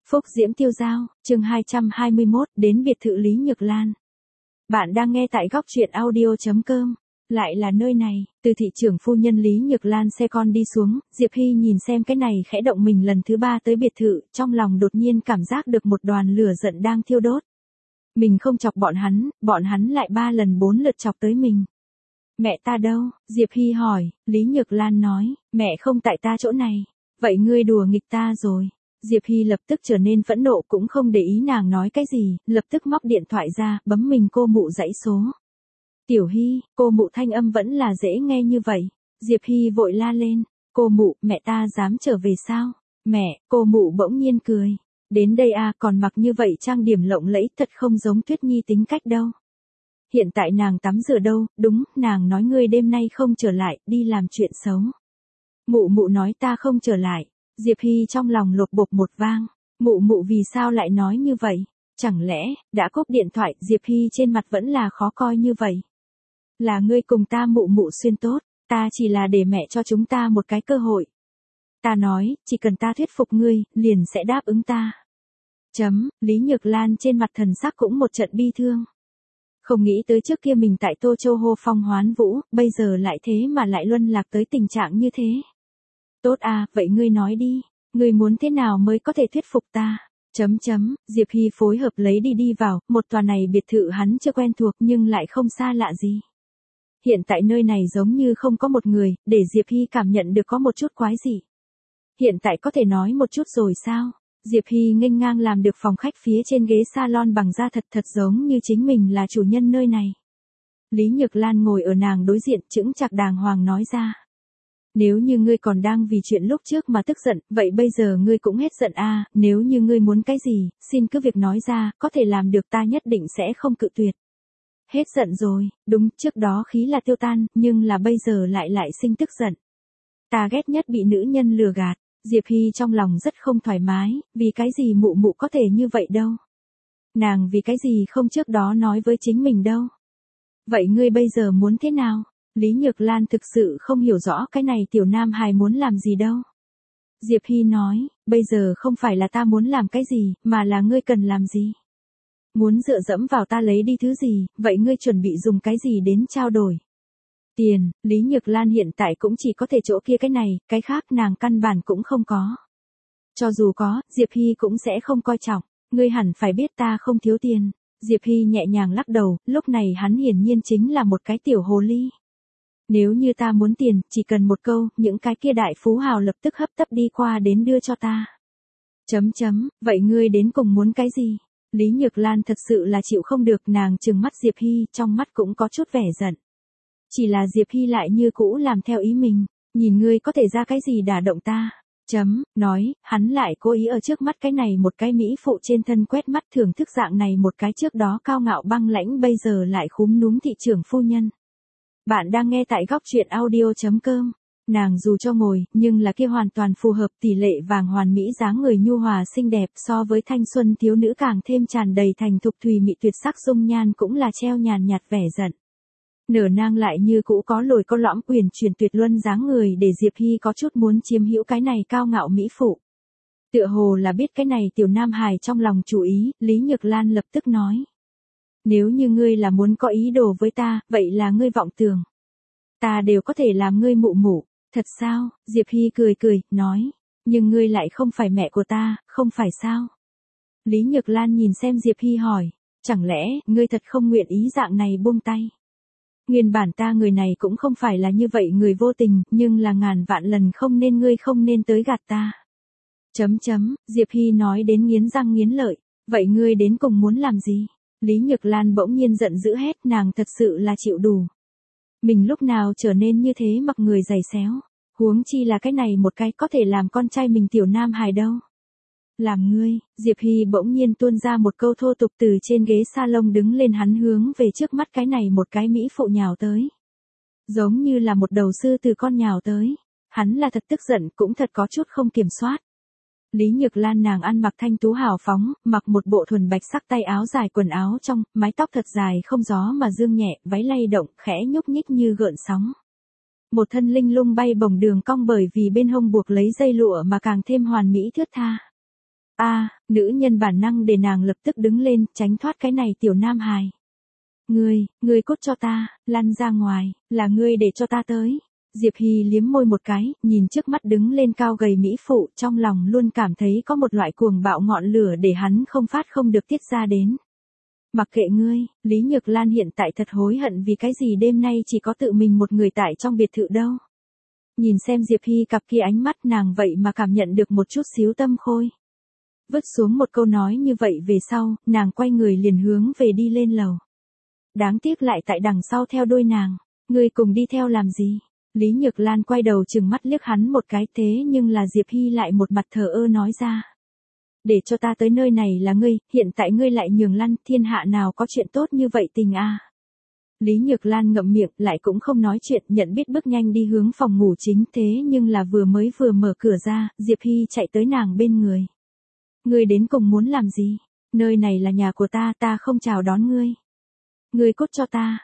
Phúc Diễm Tiêu Dao, chương 221, đến biệt thự Lý Nhược Lan. Bạn đang nghe tại góc truyện audio.com. Lại là nơi này, từ thị trưởng phu nhân Lý Nhược Lan xe con đi xuống, Diệp Hy nhìn xem cái này khẽ động mình lần thứ 3 tới biệt thự, trong lòng đột nhiên cảm giác được một đoàn lửa giận đang thiêu đốt. Mình không chọc bọn hắn lại 3 lần 4 lượt chọc tới mình. Mẹ ta đâu? Diệp Hy hỏi, Lý Nhược Lan nói, mẹ không tại ta chỗ này. Vậy ngươi đùa nghịch ta rồi. Diệp Hy lập tức trở nên phẫn nộ, cũng không để ý nàng nói cái gì, lập tức móc điện thoại ra, bấm mình cô mụ dãy số. Tiểu Hy, cô mụ thanh âm vẫn là dễ nghe như vậy. Diệp Hy vội la lên, cô mụ, mẹ ta dám trở về sao? Mẹ, cô mụ bỗng nhiên cười. Đến đây à, còn mặc như vậy trang điểm lộng lẫy, thật không giống Tuyết Nhi tính cách đâu. Hiện tại nàng tắm rửa đâu, đúng, nàng nói ngươi đêm nay không trở lại, đi làm chuyện xấu. Mụ nói ta không trở lại. Diệp Hy trong lòng lột bột một vang, mụ vì sao lại nói như vậy? Chẳng lẽ, đã cúp điện thoại, Diệp Hy trên mặt vẫn là khó coi như vậy? Là ngươi cùng ta mụ xuyên tốt, ta chỉ là để mẹ cho chúng ta một cái cơ hội. Ta nói, chỉ cần ta thuyết phục ngươi, liền sẽ đáp ứng ta. Lý Nhược Lan trên mặt thần sắc cũng một trận bi thương. Không nghĩ tới trước kia mình tại Tô Châu hô phong hoán vũ, bây giờ lại thế mà lại luân lạc tới tình trạng như thế. Tốt à, vậy ngươi nói đi, ngươi muốn thế nào mới có thể thuyết phục ta? Diệp Hy phối hợp lấy đi vào, một tòa này biệt thự hắn chưa quen thuộc nhưng lại không xa lạ gì. Hiện tại nơi này giống như không có một người, để Diệp Hy cảm nhận được có một chút quái dị. Hiện tại có thể nói một chút rồi sao? Diệp Hy nghênh ngang làm được phòng khách phía trên ghế salon bằng da thật giống như chính mình là chủ nhân nơi này. Lý Nhược Lan ngồi ở nàng đối diện, chững chạc đàng hoàng nói ra. Nếu như ngươi còn đang vì chuyện lúc trước mà tức giận, vậy bây giờ ngươi cũng hết giận à, nếu như ngươi muốn cái gì, xin cứ việc nói ra, có thể làm được ta nhất định sẽ không cự tuyệt. Hết giận rồi, đúng, trước đó khí là tiêu tan, nhưng là bây giờ lại sinh tức giận. Ta ghét nhất bị nữ nhân lừa gạt. Diệp Hy trong lòng rất không thoải mái, vì cái gì mụ có thể như vậy đâu. Nàng vì cái gì không trước đó nói với chính mình đâu. Vậy ngươi bây giờ muốn thế nào? Lý Nhược Lan thực sự không hiểu rõ cái này tiểu nam hài muốn làm gì đâu. Diệp Hy nói, bây giờ không phải là ta muốn làm cái gì, mà là ngươi cần làm gì. Muốn dựa dẫm vào ta lấy đi thứ gì, vậy ngươi chuẩn bị dùng cái gì đến trao đổi? Tiền, Lý Nhược Lan hiện tại cũng chỉ có thể chỗ kia cái này, cái khác nàng căn bản cũng không có. Cho dù có, Diệp Hy cũng sẽ không coi trọng, ngươi hẳn phải biết ta không thiếu tiền. Diệp Hy nhẹ nhàng lắc đầu, lúc này hắn hiển nhiên chính là một cái tiểu hồ ly. Nếu như ta muốn tiền, chỉ cần một câu, những cái kia đại phú hào lập tức hấp tấp đi qua đến đưa cho ta. Vậy ngươi đến cùng muốn cái gì? Lý Nhược Lan thật sự là chịu không được, nàng trừng mắt Diệp Hy, trong mắt cũng có chút vẻ giận. Chỉ là Diệp Hy lại như cũ làm theo ý mình, nhìn ngươi có thể ra cái gì đả động ta. Nói, hắn lại cố ý ở trước mắt cái này một cái mỹ phụ trên thân quét mắt thưởng thức dạng này một cái trước đó cao ngạo băng lãnh bây giờ lại khúm núm thị trưởng phu nhân. Bạn đang nghe tại góc truyện audio.com. Nàng dù cho ngồi, nhưng là kia hoàn toàn phù hợp tỷ lệ vàng hoàn mỹ dáng người nhu hòa xinh đẹp, so với thanh xuân thiếu nữ càng thêm tràn đầy thành thục thùy mị tuyệt sắc dung nhan cũng là treo nhàn nhạt vẻ giận. Nở nang lại như cũ có lồi có lõm uyển chuyển tuyệt luân dáng người để Diệp Hy có chút muốn chiếm hữu cái này cao ngạo mỹ phụ. Tựa hồ là biết cái này tiểu nam hài trong lòng chủ ý, Lý Nhược Lan lập tức nói. Nếu như ngươi là muốn có ý đồ với ta, vậy là ngươi vọng tưởng. Ta đều có thể làm ngươi mụ, thật sao? Diệp Hy cười, nói. Nhưng ngươi lại không phải mẹ của ta, không phải sao? Lý Nhược Lan nhìn xem Diệp Hy hỏi. Chẳng lẽ, ngươi thật không nguyện ý dạng này buông tay? Nguyên bản ta người này cũng không phải là như vậy người vô tình, nhưng là ngàn vạn lần ngươi không nên tới gạt ta. Diệp Hy nói đến nghiến răng nghiến lợi. Vậy ngươi đến cùng muốn làm gì? Lý Nhược Lan bỗng nhiên giận dữ hét, nàng thật sự là chịu đủ. Mình lúc nào trở nên như thế mặc người giày xéo, huống chi là cái này một cái có thể làm con trai mình tiểu nam hài đâu. Làm ngươi, Diệp Hy bỗng nhiên tuôn ra một câu thô tục từ trên ghế salon đứng lên, hắn hướng về trước mắt cái này một cái mỹ phụ nhào tới. Giống như là một đầu sư từ con nhào tới, hắn là thật tức giận cũng thật có chút không kiểm soát. Lý Nhược Lan nàng ăn mặc thanh tú hào phóng, mặc một bộ thuần bạch sắc tay áo dài quần áo trong, mái tóc thật dài không gió mà dương nhẹ, váy lay động, khẽ nhúc nhích như gợn sóng. Một thân linh lung bay bổng đường cong bởi vì bên hông buộc lấy dây lụa mà càng thêm hoàn mỹ thướt tha. Nữ nhân bản năng để nàng lập tức đứng lên, tránh thoát cái này tiểu nam hài. Ngươi cút cho ta, lăn ra ngoài, là ngươi để cho ta tới. Diệp Hy liếm môi một cái, nhìn trước mắt đứng lên cao gầy mỹ phụ, trong lòng luôn cảm thấy có một loại cuồng bạo ngọn lửa để hắn không phát không được tiết ra đến. Mặc kệ ngươi, Lý Nhược Lan hiện tại thật hối hận vì cái gì đêm nay chỉ có tự mình một người tại trong biệt thự đâu. Nhìn xem Diệp Hy cặp kia ánh mắt nàng vậy mà cảm nhận được một chút xíu tâm khôi. Vứt xuống một câu nói như vậy về sau, nàng quay người liền hướng về đi lên lầu. Đáng tiếc lại tại đằng sau theo đuôi nàng. Ngươi cùng đi theo làm gì? Lý Nhược Lan quay đầu chừng mắt liếc hắn một cái, thế nhưng là Diệp Hy lại một mặt thờ ơ nói ra. Để cho ta tới nơi này là ngươi, hiện tại ngươi lại nhường lăn, thiên hạ nào có chuyện tốt như vậy tình à. Lý Nhược Lan ngậm miệng lại cũng không nói chuyện, nhận biết bước nhanh đi hướng phòng ngủ chính, thế nhưng là vừa mở cửa ra, Diệp Hy chạy tới nàng bên người. Ngươi đến cùng muốn làm gì? Nơi này là nhà của ta không chào đón ngươi. Ngươi cút cho ta,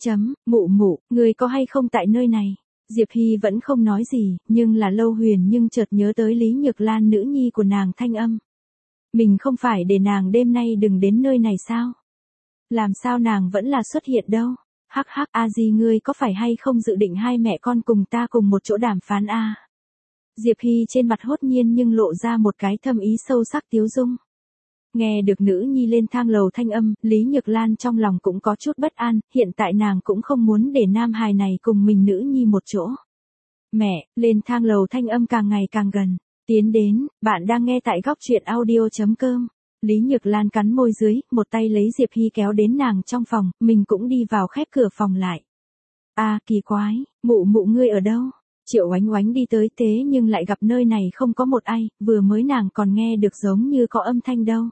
mụ, ngươi có hay không tại nơi này? Diệp Hy vẫn không nói gì, nhưng là Lâu Huyền nhưng chợt nhớ tới Lý Nhược Lan nữ nhi của nàng thanh âm. Mình không phải để nàng đêm nay đừng đến nơi này sao? Làm sao nàng vẫn là xuất hiện đâu? Hắc, a di ngươi có phải hay không dự định hai mẹ con cùng ta cùng một chỗ đàm phán a? Diệp Hy trên mặt hốt nhiên nhưng lộ ra một cái thâm ý sâu sắc tiếu dung. Nghe được nữ nhi lên thang lầu thanh âm, Lý Nhược Lan trong lòng cũng có chút bất an, hiện tại nàng cũng không muốn để nam hài này cùng mình nữ nhi một chỗ. Mẹ, lên thang lầu thanh âm càng ngày càng gần, tiến đến, bạn đang nghe tại góc truyện audio.com. Lý Nhược Lan cắn môi dưới, một tay lấy Diệp Hy kéo đến nàng trong phòng, mình cũng đi vào khép cửa phòng lại. Kỳ quái, mụ ngươi ở đâu? Triệu Oánh Oánh đi tới thế nhưng lại gặp nơi này không có một ai, vừa mới nàng còn nghe được giống như có âm thanh đâu.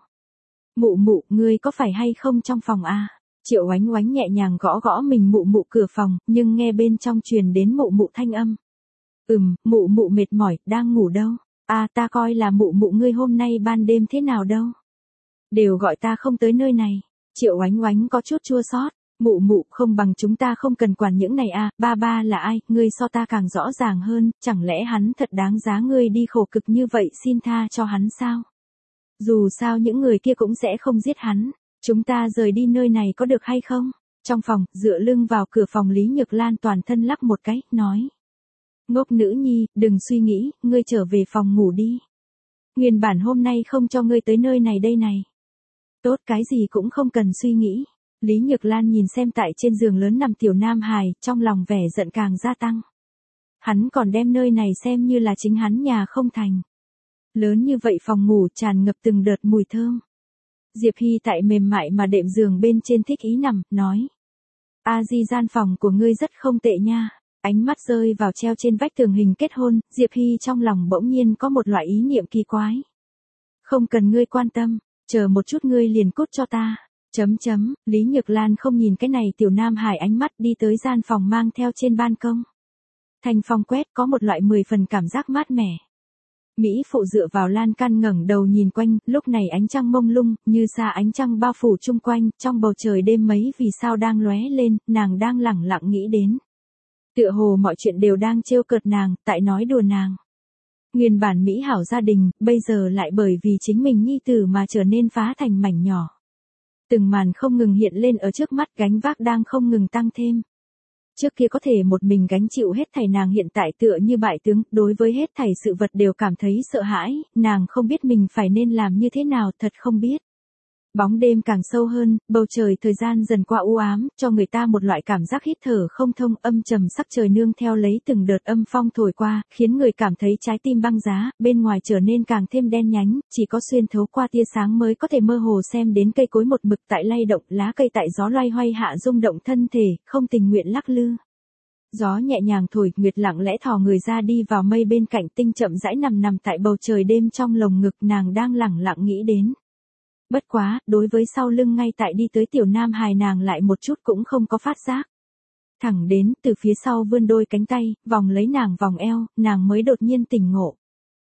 Mụ, ngươi có phải hay không trong phòng à? Triệu Oánh Oánh nhẹ nhàng gõ mình mụ cửa phòng, nhưng nghe bên trong truyền đến mụ thanh âm. Mụ mệt mỏi, đang ngủ đâu? Ta coi là mụ ngươi hôm nay ban đêm thế nào đâu? Đều gọi ta không tới nơi này. Triệu Oánh Oánh có chút chua xót. Mụ, không bằng chúng ta không cần quản những này à, ba là ai, ngươi so ta càng rõ ràng hơn, chẳng lẽ hắn thật đáng giá ngươi đi khổ cực như vậy xin tha cho hắn sao? Dù sao những người kia cũng sẽ không giết hắn, chúng ta rời đi nơi này có được hay không? Trong phòng, dựa lưng vào cửa phòng Lý Nhược Lan toàn thân lắc một cái, nói. Ngốc nữ nhi, đừng suy nghĩ, ngươi trở về phòng ngủ đi. Nguyên bản hôm nay không cho ngươi tới nơi này đây này. Tốt cái gì cũng không cần suy nghĩ. Lý Nhược Lan nhìn xem tại trên giường lớn nằm tiểu nam hài, trong lòng vẻ giận càng gia tăng. Hắn còn đem nơi này xem như là chính hắn nhà không thành. Lớn như vậy phòng ngủ tràn ngập từng đợt mùi thơm. Diệp Hy tại mềm mại mà đệm giường bên trên thích ý nằm, nói. Di gian phòng của ngươi rất không tệ nha. Ánh mắt rơi vào treo trên vách tường hình kết hôn, Diệp Hy trong lòng bỗng nhiên có một loại ý niệm kỳ quái. Không cần ngươi quan tâm, chờ một chút ngươi liền cút cho ta. Lý Nhược Lan không nhìn cái này tiểu nam hải ánh mắt đi tới gian phòng mang theo trên ban công. Thành phong quét có một loại 10 phần cảm giác mát mẻ. Mỹ phụ dựa vào lan can ngẩng đầu nhìn quanh, lúc này ánh trăng mông lung, như xa ánh trăng bao phủ chung quanh, trong bầu trời đêm mấy vì sao đang lóe lên, nàng đang lẳng lặng nghĩ đến. Tựa hồ mọi chuyện đều đang trêu cợt nàng, tại nói đùa nàng. Nguyên bản Mỹ hảo gia đình, bây giờ lại bởi vì chính mình nhi tử mà trở nên phá thành mảnh nhỏ. Từng màn không ngừng hiện lên ở trước mắt, gánh vác đang không ngừng tăng thêm. Trước kia có thể một mình gánh chịu hết thảy, nàng hiện tại tựa như bại tướng, đối với hết thảy sự vật đều cảm thấy sợ hãi, nàng không biết mình phải nên làm như thế nào, thật không biết. Bóng đêm càng sâu hơn, bầu trời thời gian dần qua u ám, cho người ta một loại cảm giác hít thở không thông, âm trầm sắc trời nương theo lấy từng đợt âm phong thổi qua, khiến người cảm thấy trái tim băng giá, bên ngoài trở nên càng thêm đen nhánh, chỉ có xuyên thấu qua tia sáng mới có thể mơ hồ xem đến cây cối một mực tại lay động, lá cây tại gió loay hoay hạ rung động thân thể, không tình nguyện lắc lư. Gió nhẹ nhàng thổi, Nguyệt lặng lẽ thò người ra đi vào mây bên cạnh, Tinh chậm rãi nằm tại bầu trời đêm trong lồng ngực, nàng đang lẳng lặng nghĩ đến. Bất quá, đối với sau lưng ngay tại đi tới tiểu nam hài nàng lại một chút cũng không có phát giác. Thẳng đến, từ phía sau vươn đôi cánh tay, vòng lấy nàng vòng eo, nàng mới đột nhiên tỉnh ngộ.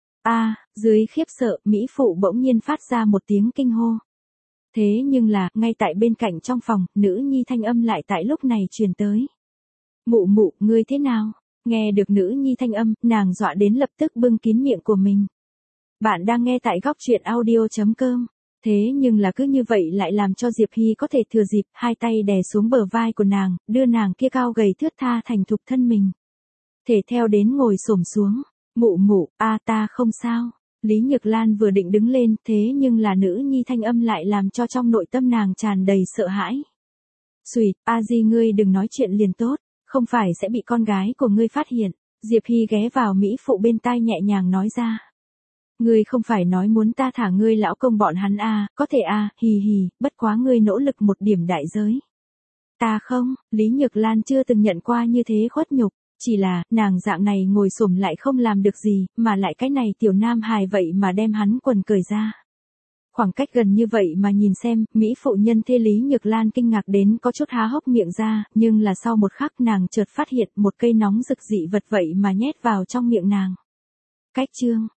Dưới khiếp sợ, Mỹ phụ bỗng nhiên phát ra một tiếng kinh hô. Thế nhưng là, ngay tại bên cạnh trong phòng, nữ nhi thanh âm lại tại lúc này truyền tới. Mụ, ngươi thế nào? Nghe được nữ nhi thanh âm, nàng dọa đến lập tức bưng kín miệng của mình. Bạn đang nghe tại góc truyện audio.com. Thế nhưng là cứ như vậy lại làm cho Diệp Hy có thể thừa dịp hai tay đè xuống bờ vai của nàng, đưa nàng kia cao gầy thướt tha thành thục thân mình. Thể theo đến ngồi xổm xuống. Mụ mụ, ta không sao. Lý Nhược Lan vừa định đứng lên, thế nhưng là nữ nhi thanh âm lại làm cho trong nội tâm nàng tràn đầy sợ hãi. Xùi, a di ngươi đừng nói chuyện liền tốt, không phải sẽ bị con gái của ngươi phát hiện. Diệp Hy ghé vào mỹ phụ bên tai nhẹ nhàng nói ra. Ngươi không phải nói muốn ta thả ngươi lão công bọn hắn có thể hì hì, bất quá ngươi nỗ lực một điểm đại giới. Ta không, Lý Nhược Lan chưa từng nhận qua như thế khuất nhục, chỉ là, nàng dạng này ngồi xổm lại không làm được gì, mà lại cái này tiểu nam hài vậy mà đem hắn quần cởi ra. Khoảng cách gần như vậy mà nhìn xem, mỹ phụ nhân thê Lý Nhược Lan kinh ngạc đến có chút há hốc miệng ra, nhưng là sau một khắc nàng chợt phát hiện một cây nóng rực dị vật vậy mà nhét vào trong miệng nàng. Cách chương